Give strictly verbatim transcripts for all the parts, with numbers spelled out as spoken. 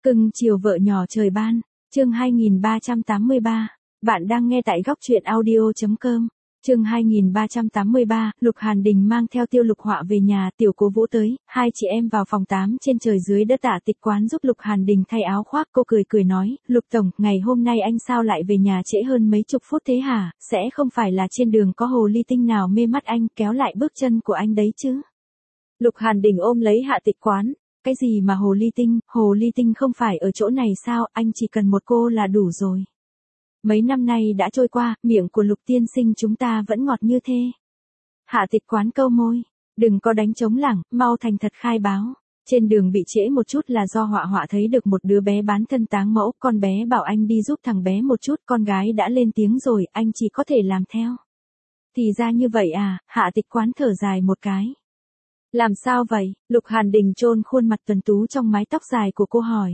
Cưng chiều vợ nhỏ trời ban, chương hai nghìn ba trăm tám mươi ba. Bạn đang nghe tại góc truyện audio chấm com. Chương hai nghìn ba trăm tám mươi ba, Lục Hàn Đình mang theo Tiêu Lục Họa về nhà, Tiểu Cố Vũ tới, hai chị em vào phòng tám trên trời dưới đất Tạ Tịch quán giúp Lục Hàn Đình thay áo khoác, cô cười cười nói, Lục tổng, ngày hôm nay anh sao lại về nhà trễ hơn mấy chục phút thế hả, sẽ không phải là trên đường có hồ ly tinh nào mê mắt anh kéo lại bước chân của anh đấy chứ. Lục Hàn Đình ôm lấy Hạ Tịch quán. Cái gì mà hồ ly tinh, hồ ly tinh không phải ở chỗ này sao, anh chỉ cần một cô là đủ rồi. Mấy năm nay đã trôi qua, miệng của Lục tiên sinh chúng ta vẫn ngọt như thế. Hạ Tịch quán câu môi, đừng có đánh trống lảng, mau thành thật khai báo. Trên đường bị trễ một chút là do Họa Họa thấy được một đứa bé bán thân táng mẫu, con bé bảo anh đi giúp thằng bé một chút, con gái đã lên tiếng rồi, anh chỉ có thể làm theo. Thì ra như vậy à, Hạ Tịch quán thở dài một cái. Làm sao vậy? Lục Hàn Đình chôn khuôn mặt tuấn tú trong mái tóc dài của cô hỏi.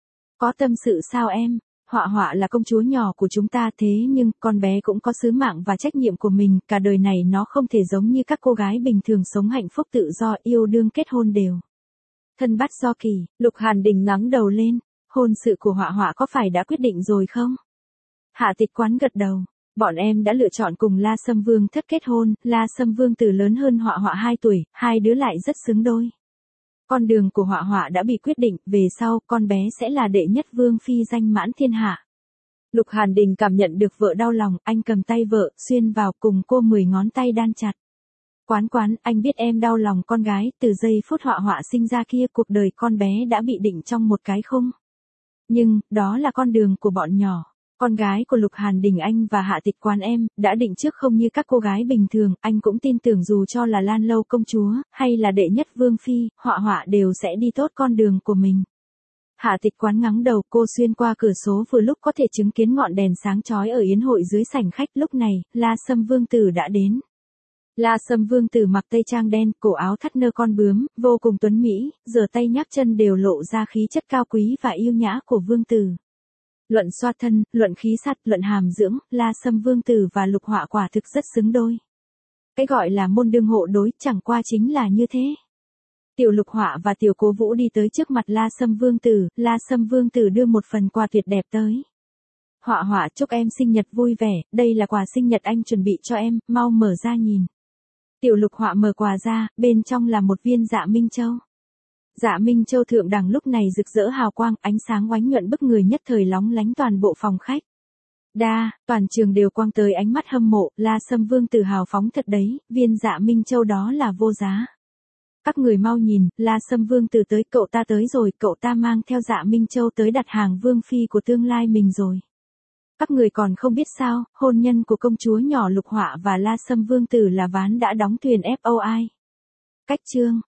Có tâm sự sao em? Họa Họa là công chúa nhỏ của chúng ta thế nhưng con bé cũng có sứ mạng và trách nhiệm của mình, cả đời này nó không thể giống như các cô gái bình thường sống hạnh phúc tự do yêu đương kết hôn đều. Thân bắt do kỳ, Lục Hàn Đình ngẩng đầu lên, hôn sự của Họa Họa có phải đã quyết định rồi không? Hạ Tịch quán gật đầu. Bọn em đã lựa chọn cùng La Sâm Vương thất kết hôn, La Sâm Vương tử lớn hơn Họa Họa hai tuổi, hai đứa lại rất xứng đôi. Con đường của Họa Họa đã bị quyết định, về sau con bé sẽ là đệ nhất vương phi danh mãn thiên hạ. Lục Hàn Đình cảm nhận được vợ đau lòng, anh cầm tay vợ, xuyên vào cùng cô mười ngón tay đan chặt. Quán quán, anh biết em đau lòng con gái, từ giây phút Họa Họa sinh ra kia cuộc đời con bé đã bị định trong một cái khung. Nhưng, đó là con đường của bọn nhỏ. Con gái của Lục Hàn Đình anh và Hạ Tịch quán em, đã định trước không như các cô gái bình thường, anh cũng tin tưởng dù cho là Lan Lâu công chúa, hay là đệ nhất vương phi, Họa Họa đều sẽ đi tốt con đường của mình. Hạ Tịch quán ngắng đầu, cô xuyên qua cửa số vừa lúc có thể chứng kiến ngọn đèn sáng chói ở yến hội dưới sảnh khách, lúc này, La Sâm Vương tử đã đến. La Sâm Vương tử mặc tây trang đen, cổ áo thắt nơ con bướm, vô cùng tuấn mỹ, giờ tay nhấc chân đều lộ ra khí chất cao quý và yêu nhã của vương tử. Luận xoa thân, luận khí sắt, luận hàm dưỡng, La Sâm Vương tử và Lục Họa quả thực rất xứng đôi. Cái gọi là môn đương hộ đối chẳng qua chính là như thế. Tiểu Lục Họa và Tiểu Cố Vũ đi tới trước mặt La Sâm Vương tử, La Sâm Vương tử đưa một phần quà tuyệt đẹp tới. Họa Họa chúc em sinh nhật vui vẻ, đây là quà sinh nhật anh chuẩn bị cho em, mau mở ra nhìn. Tiểu Lục Họa mở quà ra, bên trong là một viên Dạ Minh Châu. Dạ Minh Châu thượng đẳng lúc này rực rỡ hào quang, ánh sáng oánh nhuận bức người nhất thời lóng lánh toàn bộ phòng khách. Đa, toàn trường đều quang tới ánh mắt hâm mộ, La Sâm Vương tử hào phóng thật đấy, viên Dạ Minh Châu đó là vô giá. Các người mau nhìn, La Sâm Vương tử tới, cậu ta tới rồi, cậu ta mang theo Dạ Minh Châu tới đặt hàng vương phi của tương lai mình rồi. Các người còn không biết sao, hôn nhân của công chúa nhỏ Lục Họa và La Sâm Vương tử là ván đã đóng thuyền ép ô i. Cách chương